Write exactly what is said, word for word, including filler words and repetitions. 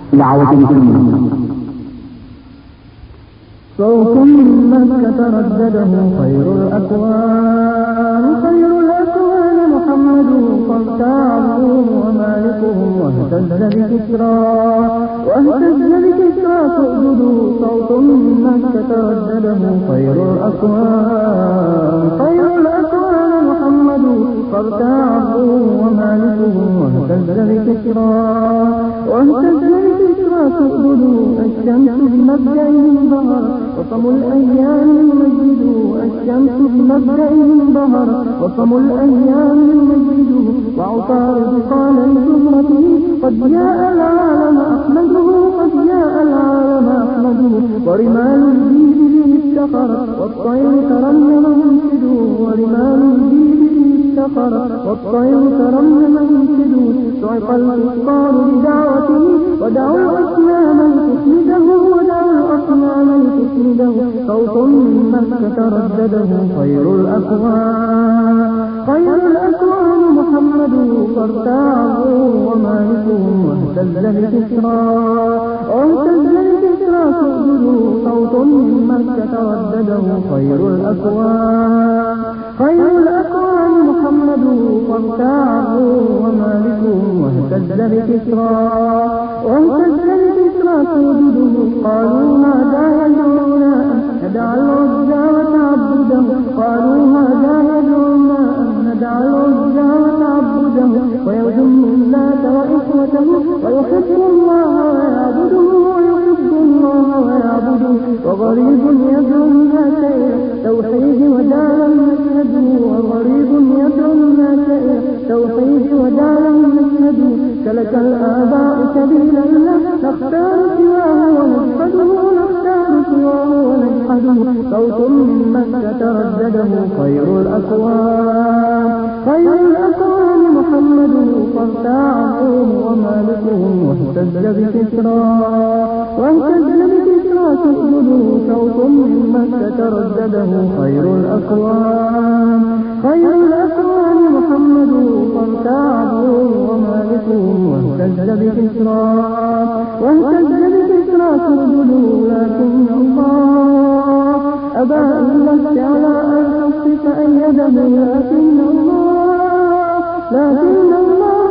دعوة مسلمة. صوت مكة تردده خير الأكوان، خير الأكوان محمد فارتعه ومالكه واهتز بكسرى، واهتز بكسرى تؤجد. صوت مكة تردده خير الأكوان، خير الأكوان محمد فارتعه ومالكه واهتز بكسرى، واهتز بكسرى تؤجد. الشمس بمبدأ ظهر وصم الأيام يمجد، الشمس بمبدأ ظهر وصم الأيام يمجد. وعطارد قال لزمرته قد جاء العالم أحمده، قد جاء العالم أحمده. ورمال الجيد به افتخرت والطير ترنم ينشد، ورمال الجيد به افتخرت والطير ترنم ينشد. صعق الكفار بدعوته ودعوا الأصنام لتسنده، ودعوا الأصنام لتسنده. صوت من مكة تردده خير الأكوان، خير الأكوان محمد فارتعه ومالكه واهتز بكسرى، واهتز بكسرى تؤجد. صوت من مكة تردده خير الأكوان، خير الأكوان محمد فارتعه ومالكه واهتز بكسرى، واهتز بكسرى تؤجد. قالوا هذا يدعونا أن ندع العزى وتعبده، قالوا هذا يدعونا أن ندع العزى وتعبده. ويذم اللات وإخوته ويحب الله ويعبده، ويحب الله ويعبده. وغريب يدعو الناس إلى التوحيد وجعل المشهد، وغريب يدعو الناس إلى التوحيد وجعل المشهد. سلك الآباء سبيلا نختار سواه ونجحده، نختار سواه ونجحده. صوت من مكة تردده خير الأكوان، خير الأكوان محمد فارتعه ومالكه واهتز بكسرى، واهتز بكسرى تؤجد. صوت من مكة تردده خير الأكوان، خير الأكوان محمد فارتعه ومالكه واهتز بكسرى، واهتز بكسرى تؤجد. لكن الله أبى إلا استعلاء الحق فأيده، لكن الله، لكن الله